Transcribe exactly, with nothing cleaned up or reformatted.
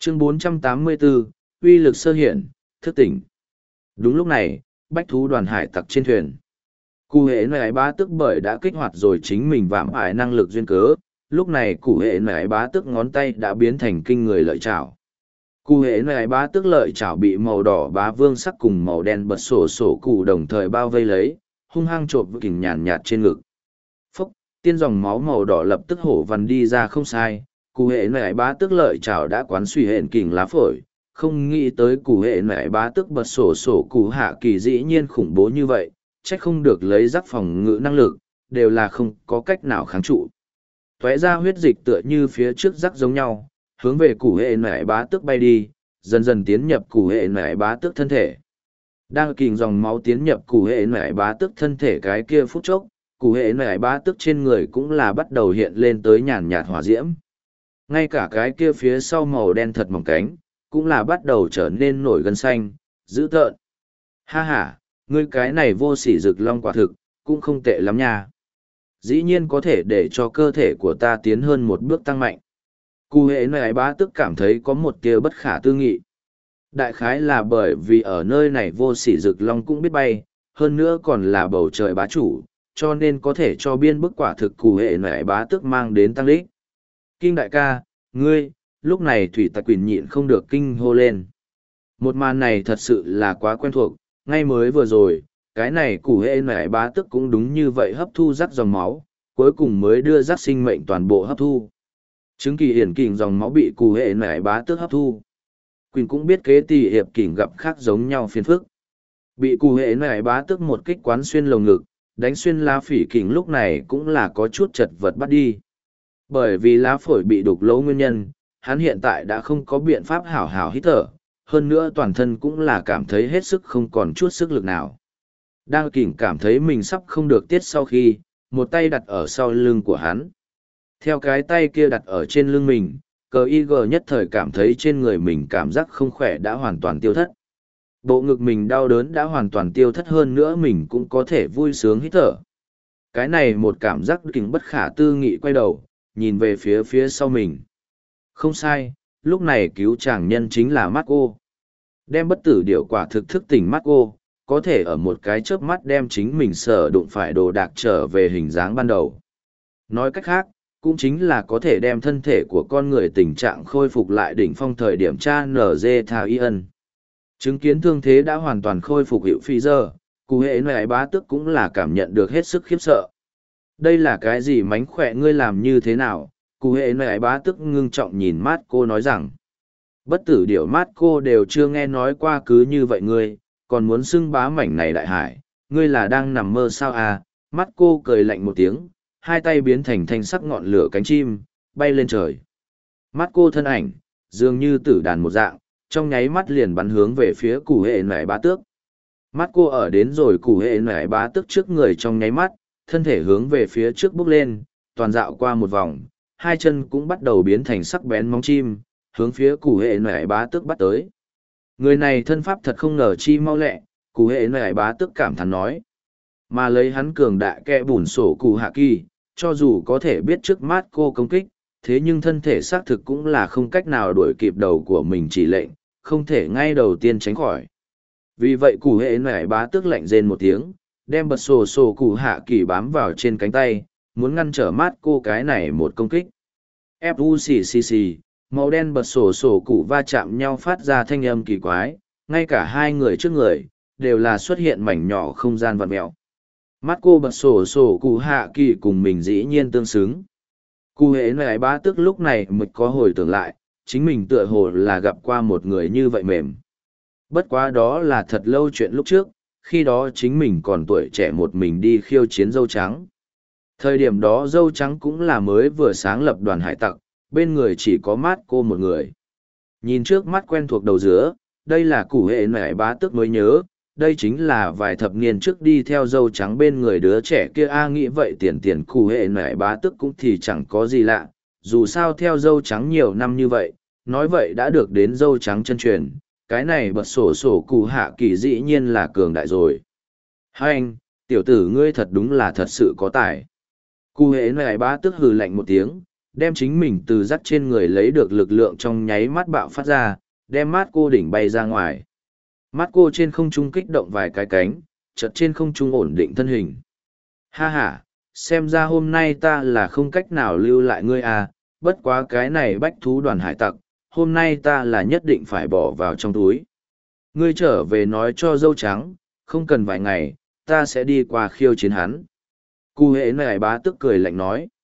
Chương bốn trăm tám mươi bốn, uy lực sơ hiển, thức tỉnh. Đúng lúc này, bách thú đoàn hải tặc trên thuyền. Cụ hệ này bá tức bởi đã kích hoạt rồi chính mình vạm ải năng lực duyên cớ, lúc này cụ hệ này bá tức ngón tay đã biến thành kinh người lợi chảo. Cụ hệ này bá tức lợi chảo bị màu đỏ bá vương sắc cùng màu đen bật sổ sổ cụ đồng thời bao vây lấy, hung hăng chộp kình nhàn nhạt trên ngực. Phốc, tiên dòng máu màu đỏ lập tức hổ vằn đi ra không sai, cụ hệ này bá tức lợi chảo đã quán suy hện kình lá phổi, không nghĩ tới cụ hệ này bá tức bật sổ sổ cụ hạ kỳ dĩ nhiên khủng bố như vậy, trách không được lấy rắc phòng ngự năng lực, đều là không có cách nào kháng trụ. Tóe ra huyết dịch tựa như phía trước rắc giống nhau, hướng về cụ hệ nải bá tước bay đi, dần dần tiến nhập cụ hệ nải bá tước thân thể. Đang kình dòng máu tiến nhập cụ hệ nải bá tước thân thể cái kia phút chốc, cụ hệ nải bá tước trên người cũng là bắt đầu hiện lên tới nhàn nhạt hỏa diễm. Ngay cả cái kia phía sau màu đen thật mỏng cánh, cũng là bắt đầu trở nên nổi gân xanh, dữ tợn. Ha ha, ngươi cái này vô sỉ rực long quả thực, cũng không tệ lắm nha. Dĩ nhiên có thể để cho cơ thể của ta tiến hơn một bước tăng mạnh. Cụ hệ này bá tức cảm thấy có một tia bất khả tư nghị. Đại khái là bởi vì ở nơi này vô sỉ rực long cũng biết bay, hơn nữa còn là bầu trời bá chủ, cho nên có thể cho biên bức quả thực cụ hệ này bá tức mang đến tăng lích. Kinh đại ca, ngươi, lúc này thủy tặc quỳnh nhịn không được kinh hô lên. Một màn này thật sự là quá quen thuộc, ngay mới vừa rồi, cái này cụ hệ nải bá tức cũng đúng như vậy hấp thu rắc dòng máu, cuối cùng mới đưa rắc sinh mệnh toàn bộ hấp thu. Chứng kỳ hiển kình dòng máu bị cụ hệ nải bá tức hấp thu. Quỳnh cũng biết kế tỷ hiệp kình gặp khác giống nhau phiền phức. Bị cụ hệ nải bá tức một kích quán xuyên lồng ngực, đánh xuyên lá phỉ kình lúc này cũng là có chút chật vật bắt đi. Bởi vì lá phổi bị đục lỗ nguyên nhân, hắn hiện tại đã không có biện pháp hảo hảo hít thở, hơn nữa toàn thân cũng là cảm thấy hết sức không còn chút sức lực nào. Đang kỉnh cảm thấy mình sắp không được tiết sau khi, một tay đặt ở sau lưng của hắn. Theo cái tay kia đặt ở trên lưng mình, cờ y gờ nhất thời cảm thấy trên người mình cảm giác không khỏe đã hoàn toàn tiêu thất. Bộ ngực mình đau đớn đã hoàn toàn tiêu thất hơn nữa mình cũng có thể vui sướng hít thở. Cái này một cảm giác kỉnh bất khả tư nghị quay đầu, nhìn về phía phía sau mình. Không sai, lúc này cứu chàng nhân chính là Marco. Đem bất tử điệu quả thực thức tỉnh Marco, có thể ở một cái chớp mắt đem chính mình sở đụng phải đồ đạc trở về hình dáng ban đầu. Nói cách khác, cũng chính là có thể đem thân thể của con người tình trạng khôi phục lại đỉnh phong thời điểm tra nở dê thà y ân. Chứng kiến thương thế đã hoàn toàn khôi phục hiệu phi giờ, cụ hệ này bá tức cũng là cảm nhận được hết sức khiếp sợ. Đây là cái gì mánh khỏe ngươi làm như thế nào? Cụ hệ này bá tức ngưng trọng nhìn mát cô nói rằng. Bất tử điểu mát cô đều chưa nghe nói qua cứ như vậy ngươi, còn muốn xưng bá mảnh này đại hải, ngươi là đang nằm mơ sao à? Mắt cô cười lạnh một tiếng, hai tay biến thành thanh sắc ngọn lửa cánh chim, bay lên trời. Mắt cô thân ảnh, dường như tử đàn một dạng, trong nháy mắt liền bắn hướng về phía cụ hệ nải bá tước. Mắt cô ở đến rồi cụ hệ nải bá tước trước người trong nháy mắt, thân thể hướng về phía trước bước lên, toàn dạo qua một vòng, hai chân cũng bắt đầu biến thành sắc bén móng chim, hướng phía cụ hệ nải bá tước bắt tới. Người này thân pháp thật không ngờ chi mau lẹ, cụ hệ nải bá tước cảm thán nói. Mà lấy hắn cường đại kẹ bùn sổ cụ hạ kỳ, cho dù có thể biết trước mắt cô công kích, thế nhưng thân thể xác thực cũng là không cách nào đuổi kịp đầu của mình chỉ lệnh, không thể ngay đầu tiên tránh khỏi. Vì vậy cụ hệ nải bá tước lạnh rên một tiếng, đem bật sổ sổ cụ hạ kỳ bám vào trên cánh tay, muốn ngăn trở mát cô cái này một công kích. ép u xì xì xì, màu đen bật sổ sổ cụ va chạm nhau phát ra thanh âm kỳ quái, ngay cả hai người trước người, đều là xuất hiện mảnh nhỏ không gian vặn mẹo. Mắt cô bật sổ sổ cụ hạ kỳ cùng mình dĩ nhiên tương xứng. Cụ hệ này bá tức lúc này mới có hồi tưởng lại, chính mình tựa hồ là gặp qua một người như vậy mềm. Bất quá đó là thật lâu chuyện lúc trước, khi đó chính mình còn tuổi trẻ một mình đi khiêu chiến dâu trắng. Thời điểm đó dâu trắng cũng là mới vừa sáng lập đoàn hải tặc, bên người chỉ có mát cô một người. Nhìn trước mắt quen thuộc đầu giữa, đây là cụ hệ nải bá tức mới nhớ, đây chính là vài thập niên trước đi theo dâu trắng bên người đứa trẻ kia a nghĩ vậy tiền tiền cụ hệ nải bá tức cũng thì chẳng có gì lạ, dù sao theo dâu trắng nhiều năm như vậy, nói vậy đã được đến dâu trắng chân truyền, cái này bật sổ sổ cụ hạ kỳ dĩ nhiên là cường đại rồi. Hai anh, tiểu tử ngươi thật đúng là thật sự có tài. Cụ hệ nải bá tức hừ lạnh một tiếng, đem chính mình từ rắc trên người lấy được lực lượng trong nháy mắt bạo phát ra, đem mát cô đỉnh bay ra ngoài. Mát cô trên không trung kích động vài cái cánh, chợt trên không trung ổn định thân hình. Ha ha, xem ra hôm nay ta là không cách nào lưu lại ngươi à, bất quá cái này bách thú đoàn hải tặc, hôm nay ta là nhất định phải bỏ vào trong túi. Ngươi trở về nói cho dâu trắng, không cần vài ngày, ta sẽ đi qua khiêu chiến hắn. Cụ hệ này bá tức cười lạnh nói.